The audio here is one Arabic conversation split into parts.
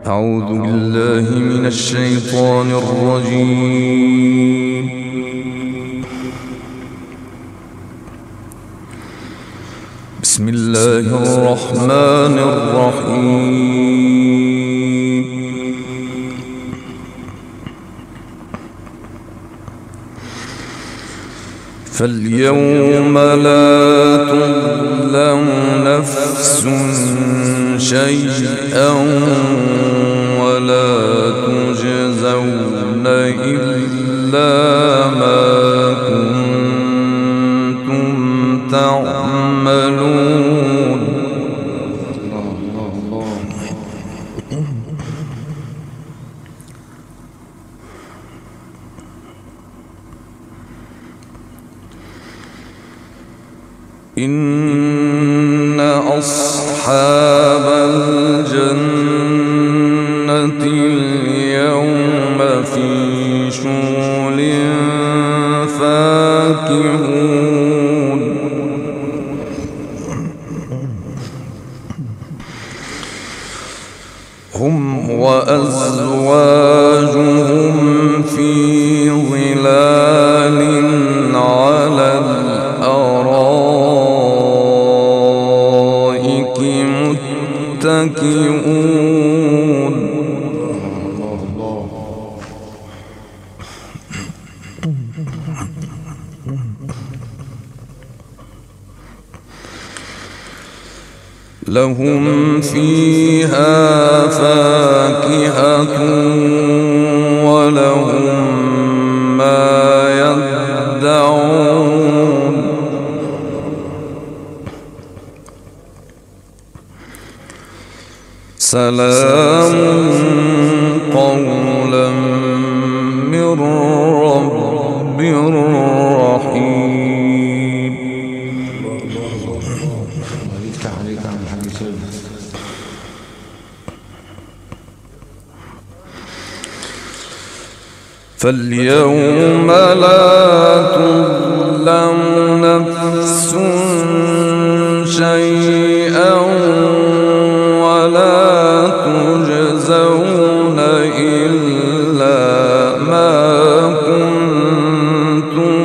أعوذ بالله من الشيطان الرجيم. بسم الله الرحمن الرحيم. فاليوم لا تظلم نفس شيئا ولا تجزون إلا ما كنتم تعملون. إن أصحاب الجنة اليوم في شغل فاكهون. هم وأزواجهم في ظلال على الأرائك متكئون. لهم فيها فاكهة ولهم ما يدعون. سلام قولا من رب رحيم. فاليوم لا تظلم نفس شيئا ولا تجزون إلا ما كنتم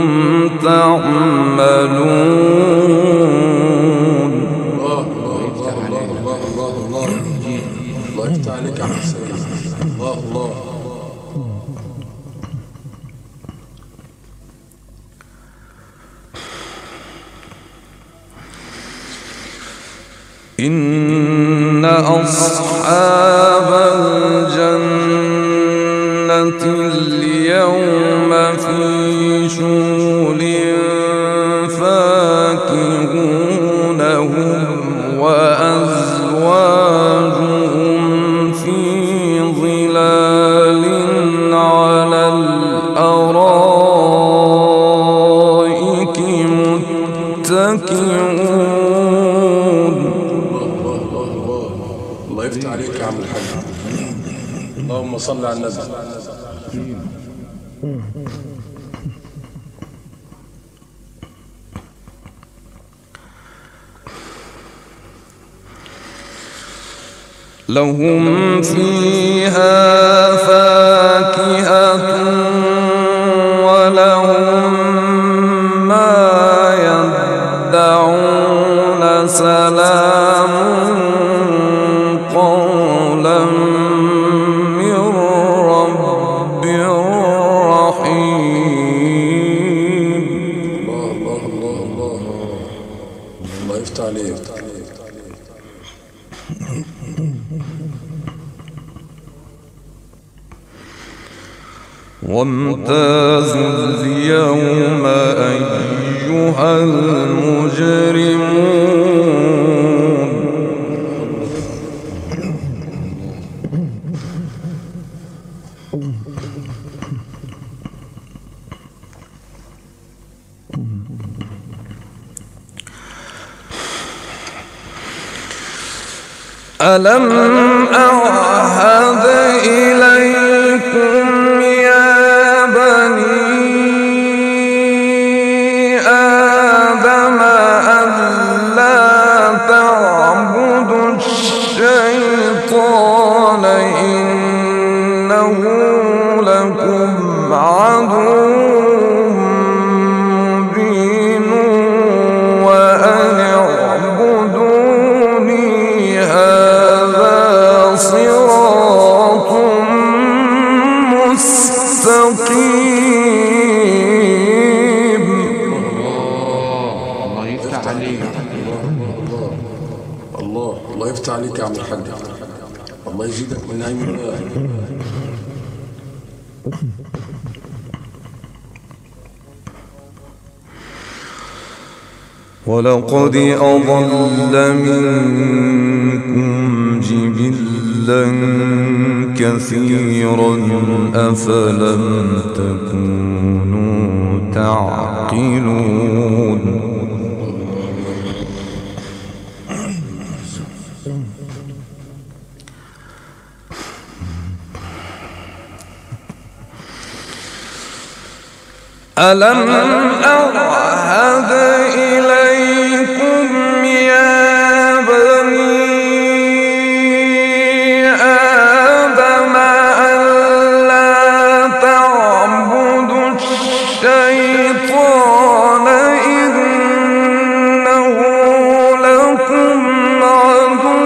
تعملون. الله يفتح عليك يا حسين. الله إن أصحاب الجنة اليوم في شغل فاكهون. هم وأزواجهم في ظلال على الأرائك متكئون. الله يفتح عليك يا عم الحاج. اللهم صل على النبي. لهم فيها فاكهة ولهم ما يدعون. سلام قولا من رب رحيم. الله يفتح عليك. وامتازوا اليوم أيها المجرمون. ألم أعهد إليكم يا بني آدم ألا تعبدوا الشيطان قال إنه لكم عدو مبين وأن اعبدوني هذا صراط مستقيم. الله يفتح عليك. الله يفتح عليك يا عم الحاج. الله يزيدك من نعيم الله. ولقد أضل منكم جبلا كثيرا أفلم تكونوا تعقلون. ألم أعهد إليكم يا بني آدم ألا تعبدوا الشيطان إنه لكم عدو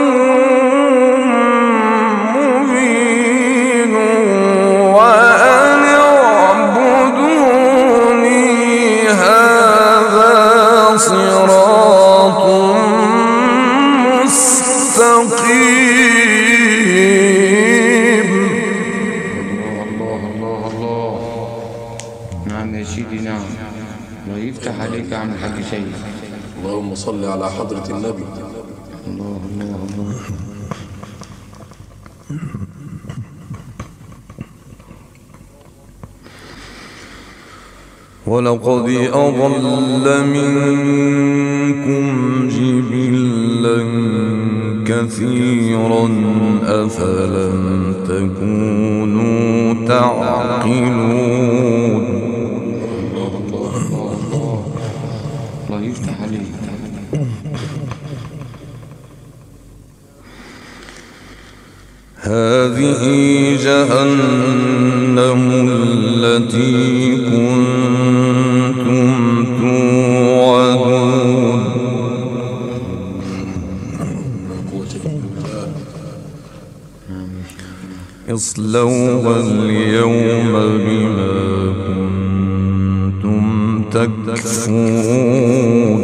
مبين وأن اعبدوني هذا صراط مستقيم. الله. نعم يا سيدي نعم. الله يفتح عليك يا عم الحاج سيد. اللهم صل على حضرة النبي. الله. ولقد أضل منكم جبلا كثيرا أفلم تكونوا تعقلون. الله يفتح عليك. هذه جهنم التي كنتم توعدون اصلوها اليوم بما كنتم تكفرون.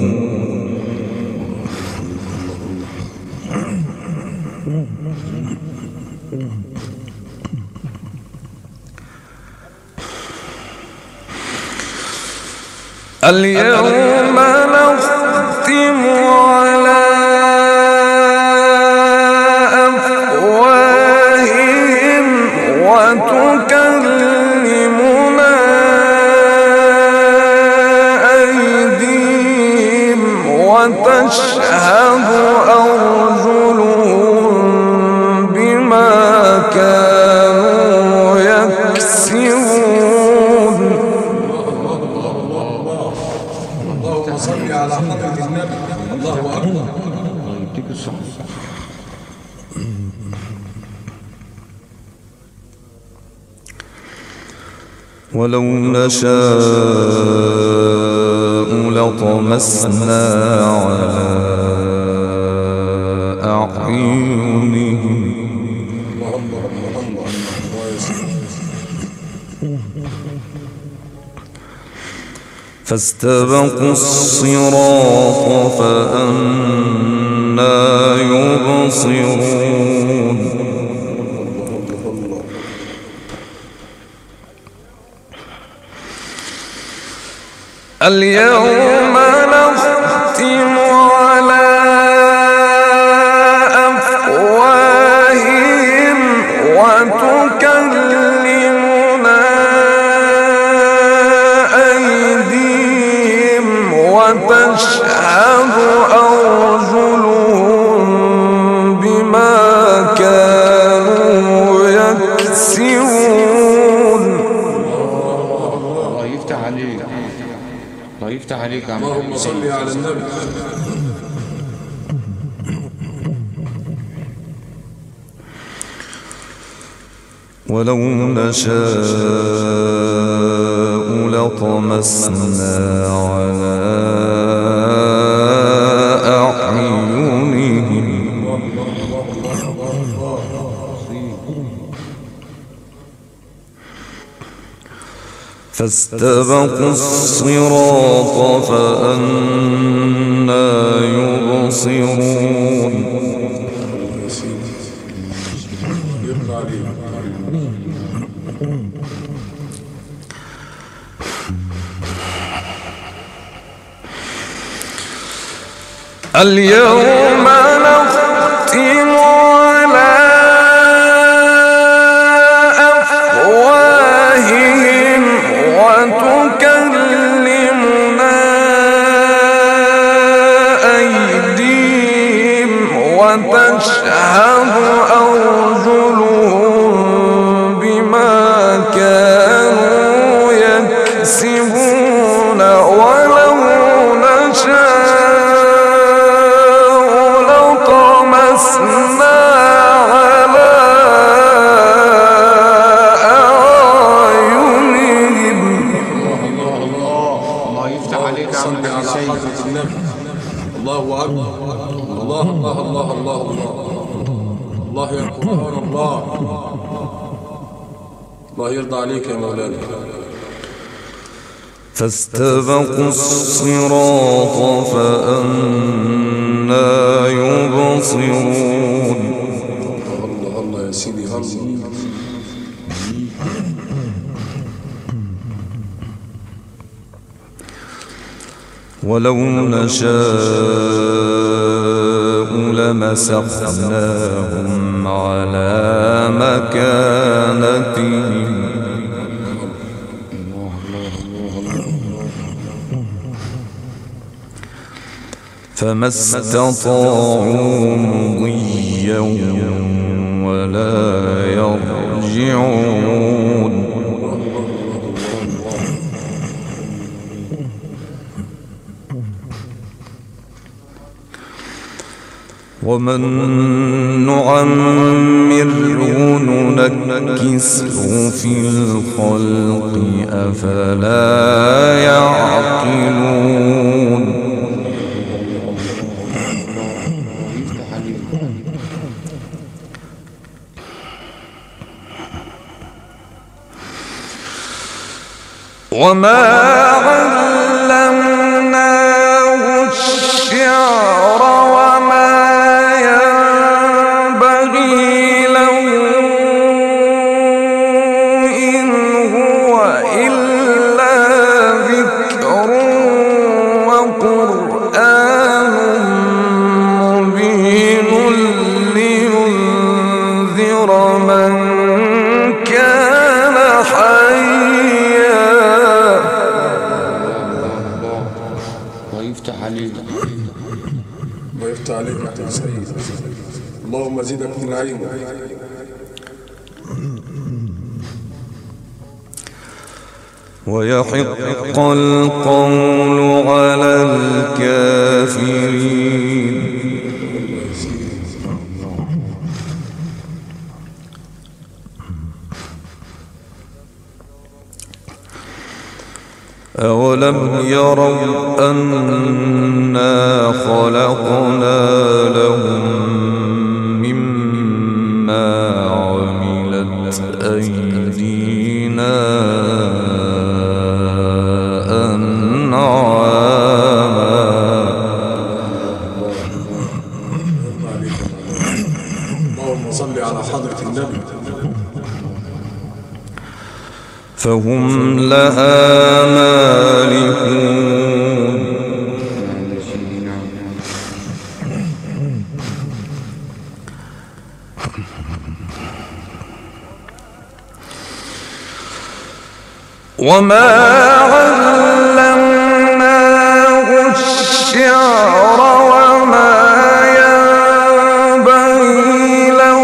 اليوم نختم على أفواههم وتكلمنا أيديهم وتشهد أرجلهم بما كانوا يكسبون. اللهم صل على حضرة النبي. الله أكبر. الله يديك الصحة. ولو نشاء لطمسنا على أعينهم فاستبقوا الصراط فأنى يبصرون. اليوم نختم على أفواههم وتكلمنا أيديهم وتشهد أرجلهم بما كانوا يكسبون. الله يفتح عليك. الله يفتح عليك يا عم. اللهم صل على النبي. ولو نشاء لطمسنا على أعينهم فاستبقوا الصراط فأنى يبصرون اليوم نختم على أفواههم وتكلمنا أيديهم وتشهد أرجلهم بما كانوا يكسبون ولو نشاء لطمسنا على أعينهم. الله يفتح عليك يا عم سيد. الله أكبر. الله الله الله الله الله الله يا قرآن الله. الله يرضى عليك يا مولانا. فاستبقوا الصراط فأنى يبصرون. الله الله يا سيدي الله. ولو نشاء لمسخناهم على مكانتهم فما استطاعوا مضيا ولا يرجعون. ومن نعمره ننكسه في الخلق أفلا يعقلون. وما علمناه الشعر وما ينبغي له إن هو إلا ذكر وقرآن مبين لينذر من كان حيا. ويفتح عليك. ويفتح عليك يا سيد. اللهم زدك من علم. ويحق القول على الكافرين. أولم يروا أنا خلقنا لهم مما عملت أيدينا أنعاما اللهم صل على حضرة النبي فهم لها مالكون. وما علمناه الشعر وما ينبغي له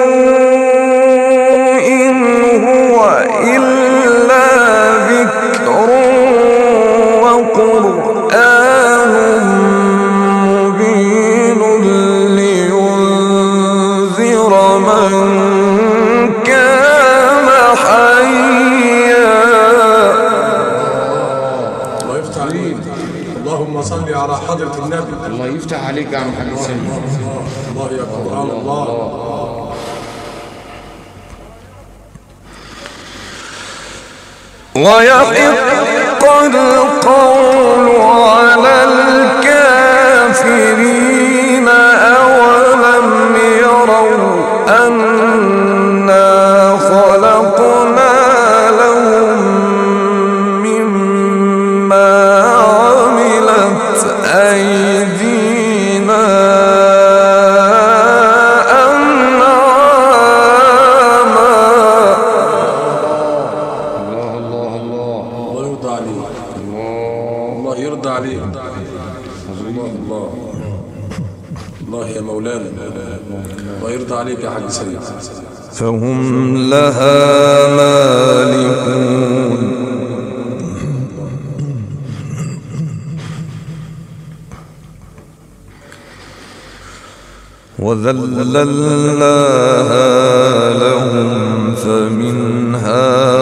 إن هو إلا ذكر وقرآن مبين لينذر من كان على حضرة النبي. الله يفتح عليك يا عم حاج سيد. الله يا قرآن الله. ويحق القول على الكافرين أولم يروا أنا خلقنا لهم مما عملت أيدينا الله يا مولانا. الله يرضى عليك يا حاج سيد. فهم لها مالكون وذللناها لهم فمنها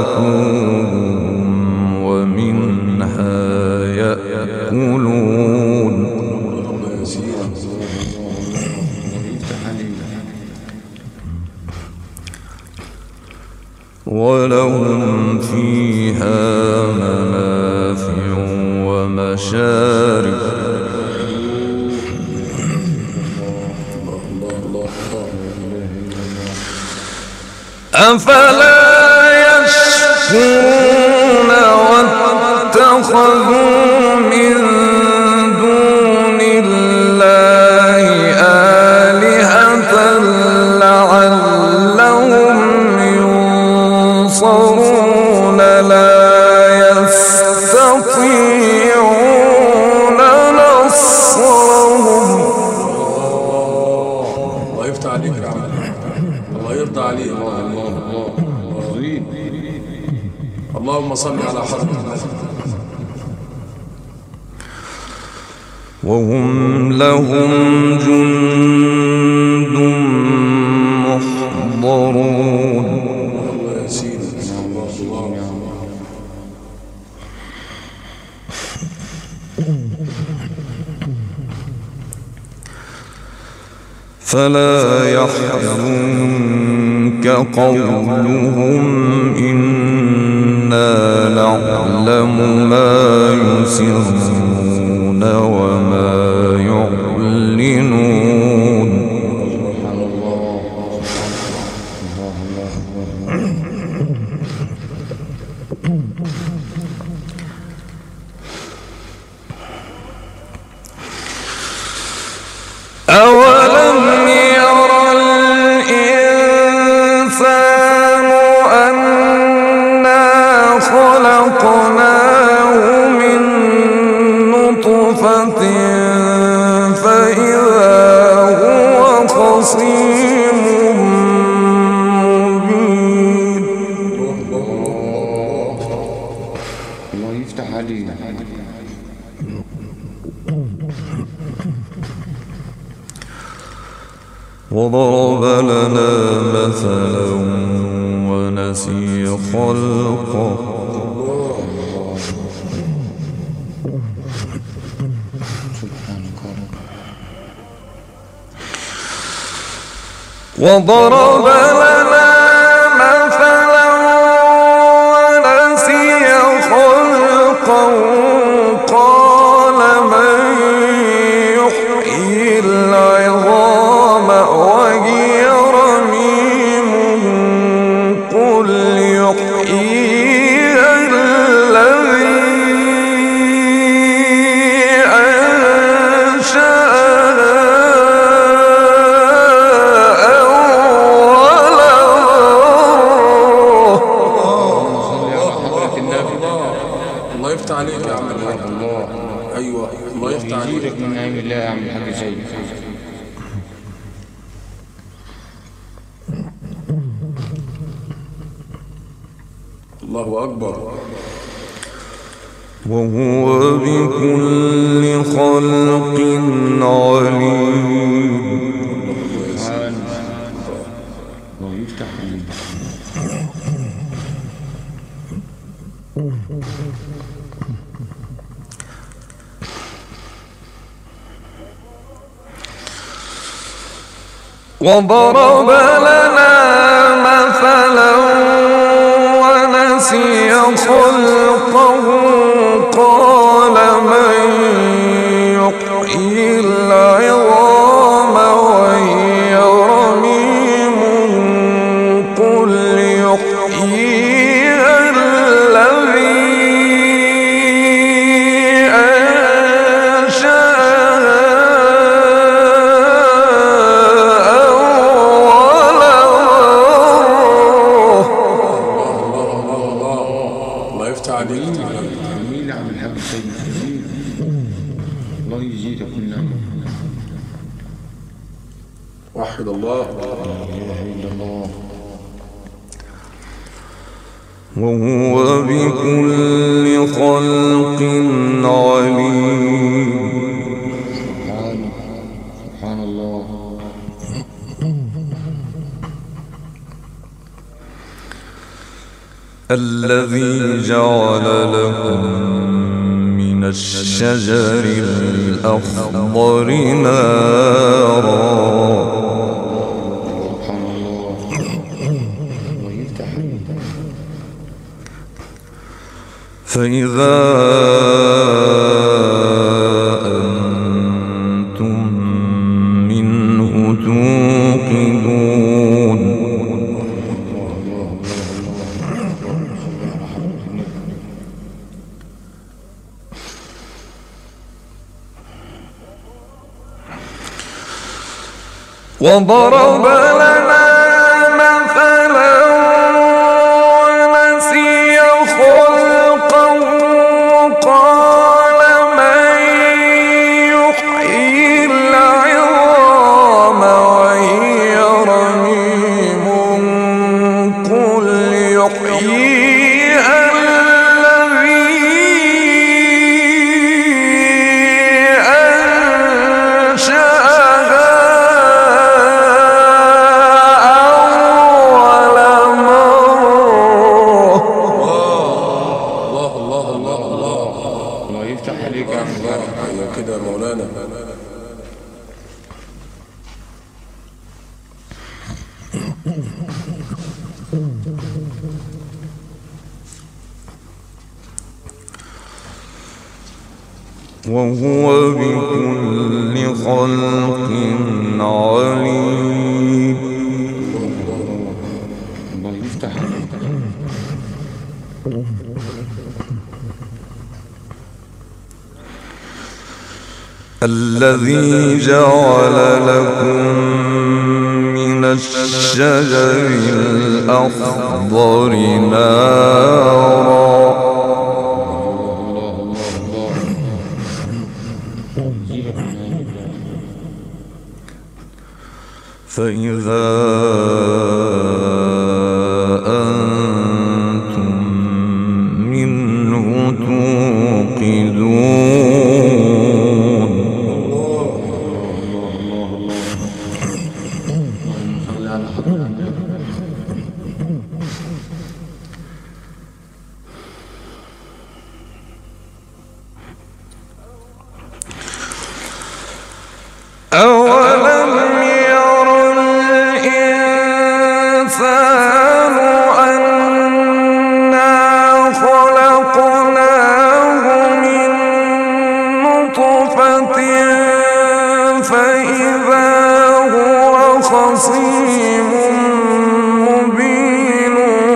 ركوبهم ومنها يأكلون ولهم فيها منافع ومشارب أفلا يشكرون واتخذوا من دون الله آلهة لعلهم ينصرون لا يستطيعون نصرهم. الله يفتح عليك يا عم. الله يرضى عليك. اللهم صل على حضرتك. وهم لهم جند محضرون يا سيدي. فلا يحزنك قولهم إنا نعلم ما يسرون وما يعلنون. أولم ير الإنسان أنا خلقناه من نطفة فإذا هو خصيم مبين. الله يفتح عليك. وضرب لنا مثلا ونسي خلقه وضرب لنا مثلا ونسي خلقه قال من يحيي العظام وهي رميم قل يحييها الذي أنشأها أول مرة. الله يفتح عليك يا عم الحاج. ايوه الله يفتح عليك. يجيرك من نعيم الله يا عم الحاج سيد. الله اكبر. وهو بكل خلق عليم. الله يفتح عليك. وضرب لنا مثلا ونسي خلقه قال من يحيي العظام وهي رميم قل يحييها الذي جميل عم الحاج سيد جميل. الله يزيدك من نعمة. وحد الله. لا إله إلا الله. وهو بكل خلق عليم. سبحان الله. الذي جعل لكم من الشجر الأخضر نارا. سبحان الله. ويفتح فإذا أنتم منه توقدون. وضرب لنا مثلا ونسي خلقه قال من يحيي العظام وهي رميم قل يحييها الذي أنشأها كده يا مولانا. وهو بكل خلق عليم. الله يفتح الذي جعل لكم من الشجر الأخضر نارا. فإذا أنتم منه توقدون. أولم ير الإنسان أنا خلقناه من نطفة فإذا هو خصيم مبين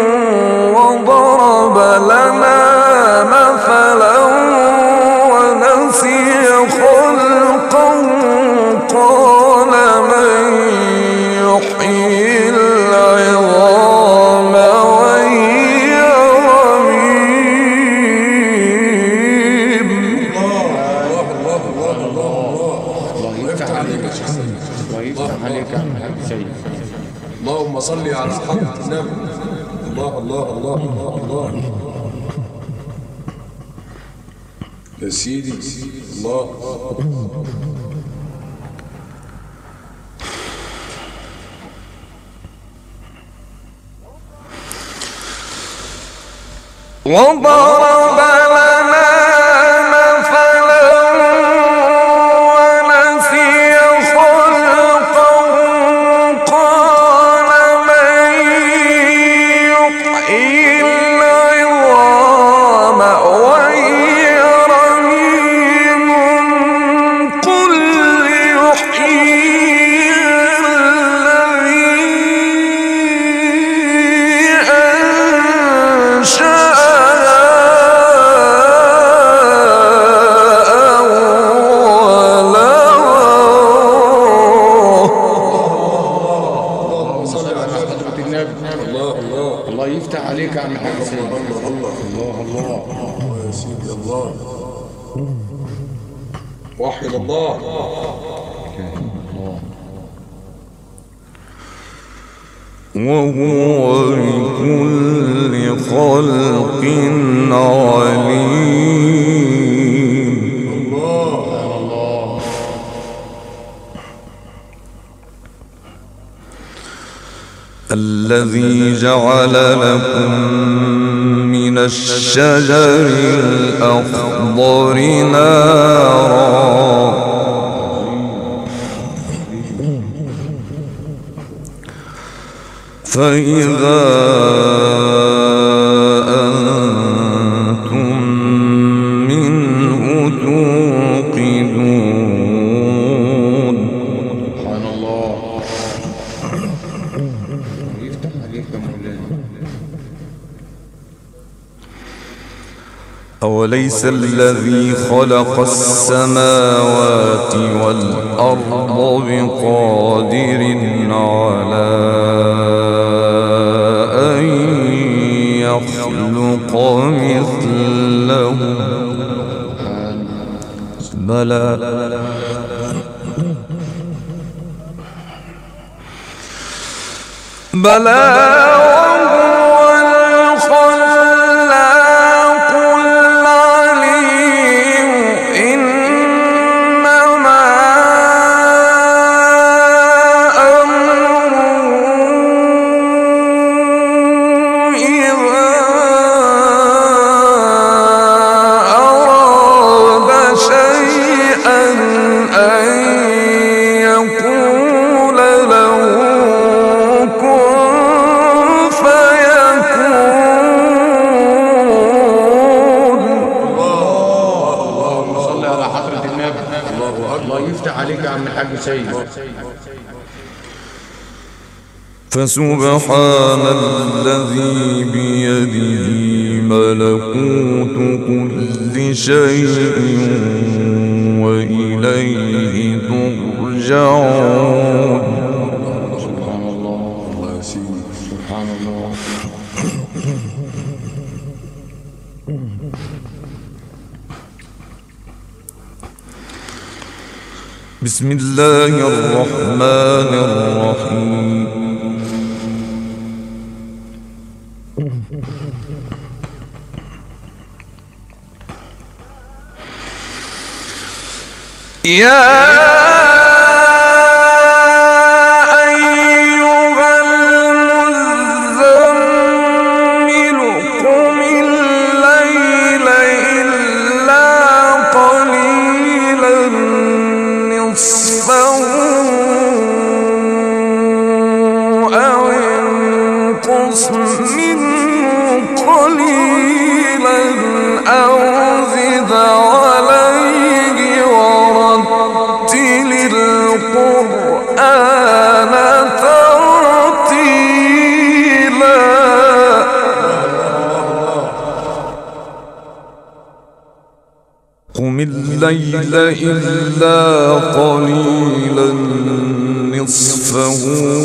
وضرب لنا مثلا ونسي خلقه قال من يحيي العظام وهي رميم. الله يفتح عليك يا شيخ سيد. الله يفتح عليك يا حاج سيد. اللهم صل على حضرة النبي. الله الله الله الله الله يا سيدي. الله وضرب لنا مثلا ونسي خلقه على حضرة النبي. الله الله الله يفتح عليك يا عم الحاج سيد. الله الله الله الله الله يا سيدي الله. وحد الله. وهو بكل خلق عليم. الذي جعل لكم من الشجر الأخضر نارا فإذا أنتم منه توقدون. سبحان الله. يفتح عليك يا مولانا. أوليس الذي خلق السماوات والأرض بقادر على أن يخلق مثله؟ بلى بلى وهو الخلاق العليم. إنما أمره إذا أراد شيئا أن يقول له عليك يا عم الحاج سيد. فسبحان الذي بيده ملكوت كل شيء وإليه ترجعون. سبحان الله. الله يا سيدي. سبحان الله. بسم الله الرحمن الرحيم. يا قم الليل إلا قليلا نصفه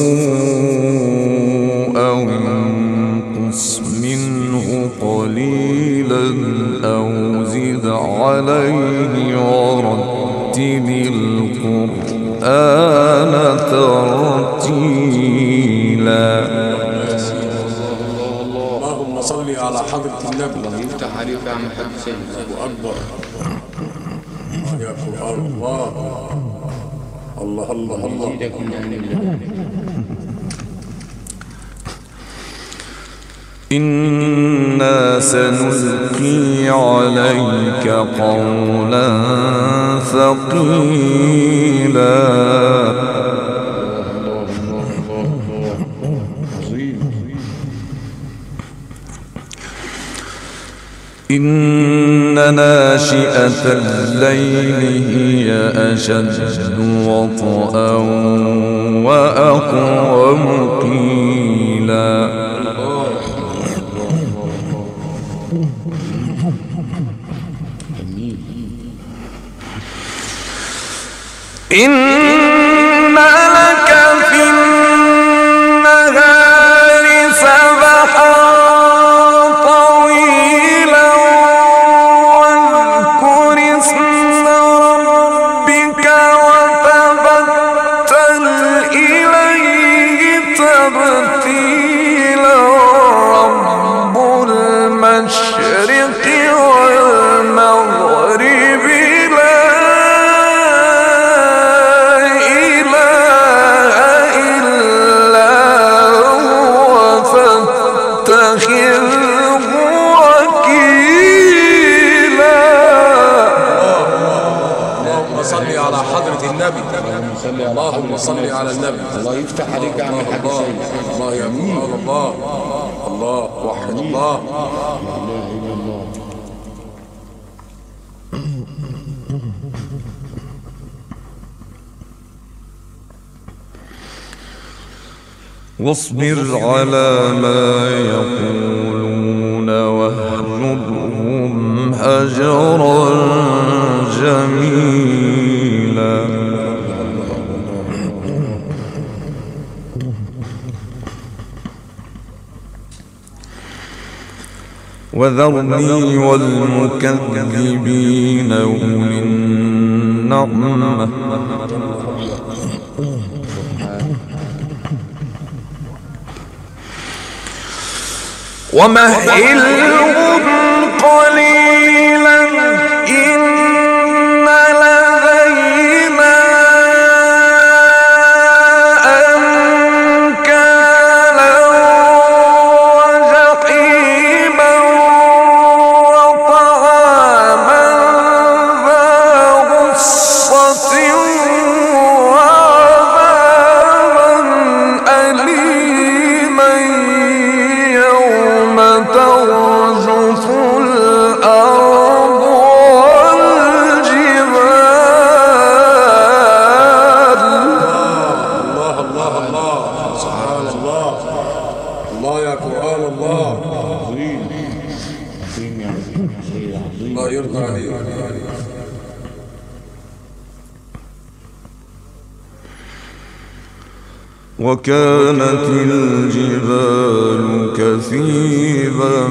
أو انقص منه قليلا أو زد عليه ورتل القرآن ترتيلا. اللهم صل على حضرة النبي. الله يفتح عليك يا عم الحاج سيد. الله أكبر. يا قرآن الله. الله الله الله. إنا سنلقي عليك قولا ثقيلا. إن ناشئة الليل هي أشد وطئا وأقوم قيلا. إن لك في النهار الله يا قرآن الله. الله وحد الله. لا إله إلا الله. واصبر على ما يقولون واهجرهم هجرا جميلا. وذرني والمكذبين أولي النعمة ومهلهم قليلا إن لدينا أنكالا وجحيما وطعاما ذا غصة وعذابا أليما ترجف الأرض والجبال. الله الله الله. سبحان الله. الله يا قرآن الله. عظيم عظيم يا عظيم عظيم. الله يرضى عليك. وكانت الجبال كثيبا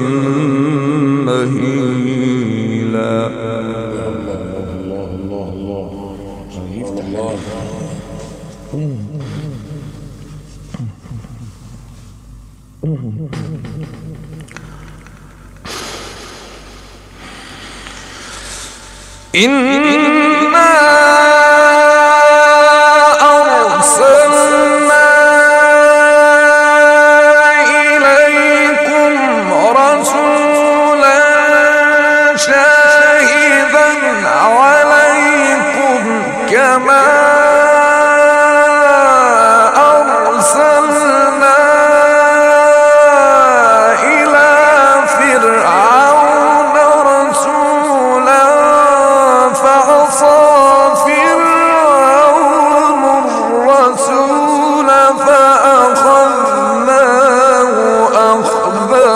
مهيلا. الله الله الله. الله. إنا أرسلنا إليكم رسولا شاهدا عليكم كما أرسلنا إلى فرعون رسولا فعصى فرعون الرسول فأخذناه أخذا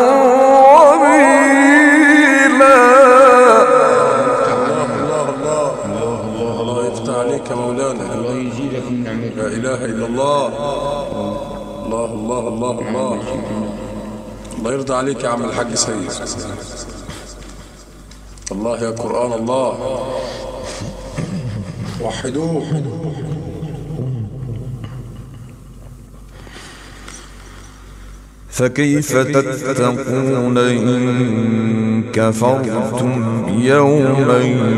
وبيلا. الله يفتح عليك يا مولانا. الله يزيدك من نعمته. لا إله إلا الله. الله الله الله الله. الله يرضى عليك يا عم الحاج سيد. الله يا قرآن الله. وحدوه. فكيف تتقون إن كفرتم يوما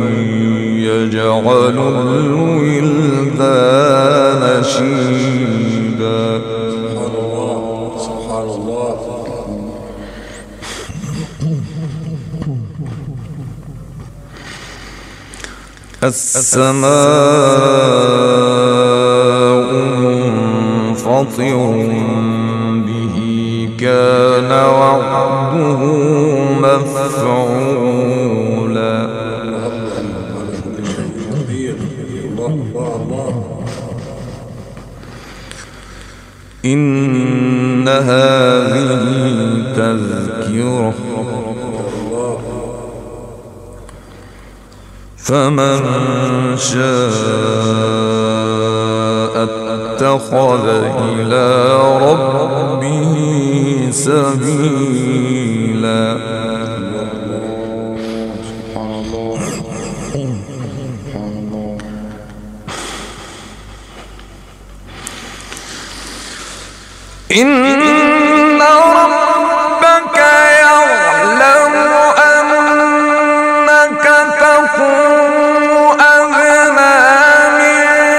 يجعل الولدان شيبا. سبحان الله. سبحان الله. السماء منفطر به كان وعده مفعولا. إن هذه تذكرة فمن شاء اتخذ إلى ربه سبيلا. سبحان الله. سبحان الله. إن ربك يعلم أنك تقوم أدنى من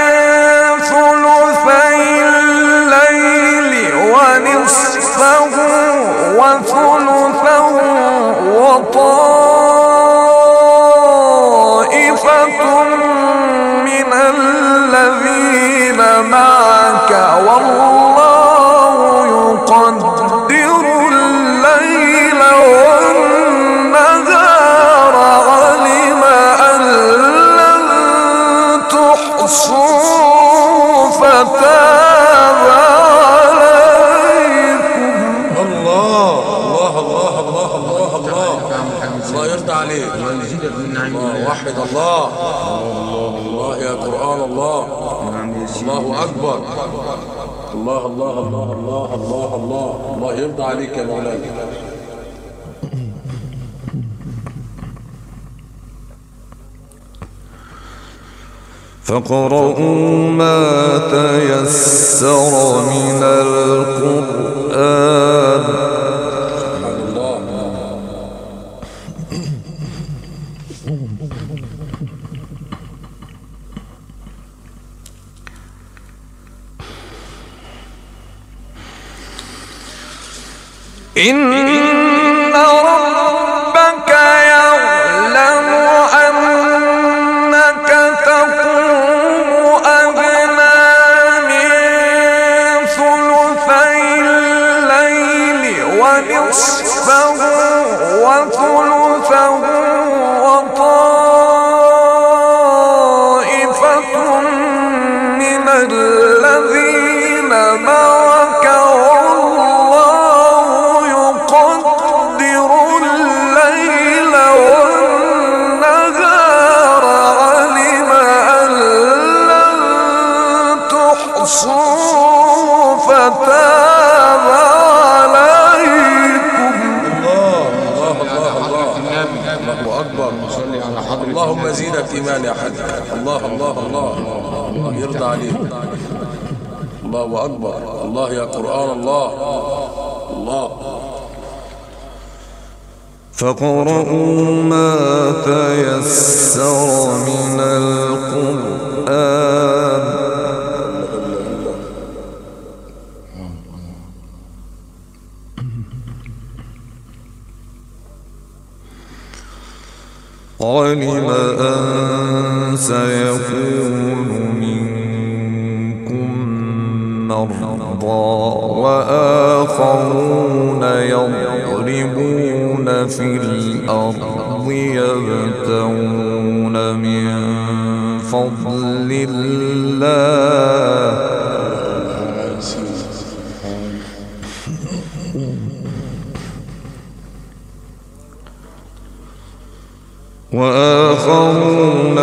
ثلثي الليل ونصفه وثلثه وطائفة من الذين معك والله وحد الله. الله يا قرآن الله. الله أكبر. الله الله الله الله الله الله. الله يرضى عليك يا مولانا. فاقرؤوا ما تيسر من القرآن. إن ربك يعلم أنك تقوم أدنى من ثلثي الليل ونصفه وثلثه وطائفة من الذين معك فتاب عليكم. الله أكبر. اللهم زيدك إيمان يا حاج. الله الله الله. الله يرضى عليك. الله أكبر. الله يا قرآن الله. الله. فاقرؤوا ما تيسر من القرآن. علم أن سيكون منكم مرضى وآخرون يضربون في الأرض يبتغون من فضل الله وآخرون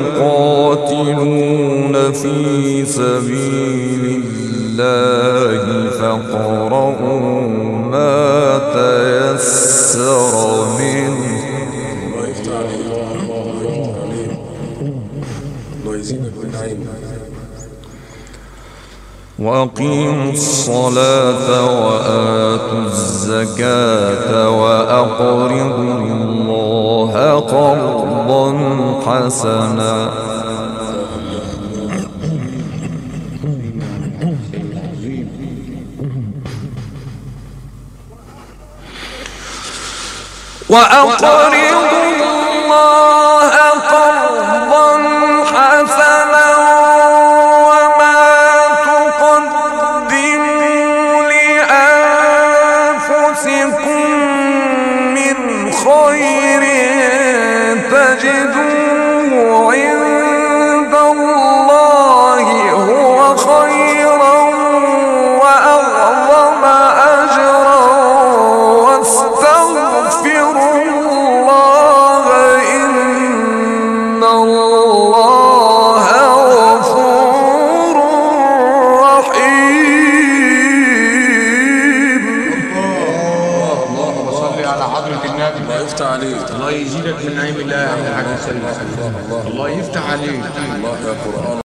يقاتلون في سبيل الله فاقرؤوا ما تيسر منه. الله يفتح عليك. الله يزيدك بالنعيم. وأقيموا الصلاة وآتوا الزكاة وأقرضوا الله قرضا حسنا. وأقرضوا الله قرضا حسنا وما تقدموا لأنفسكم من خير تجدوه عند الله هو خيرا وأعظم أجرا واستغفروا الله إن الله غفور رحيم. اللهم صل على حضرة النبي. الله يفتح عليك. الله يزيدك من نعيم الله يا عم الحاج سيد. الله يفتح عليك.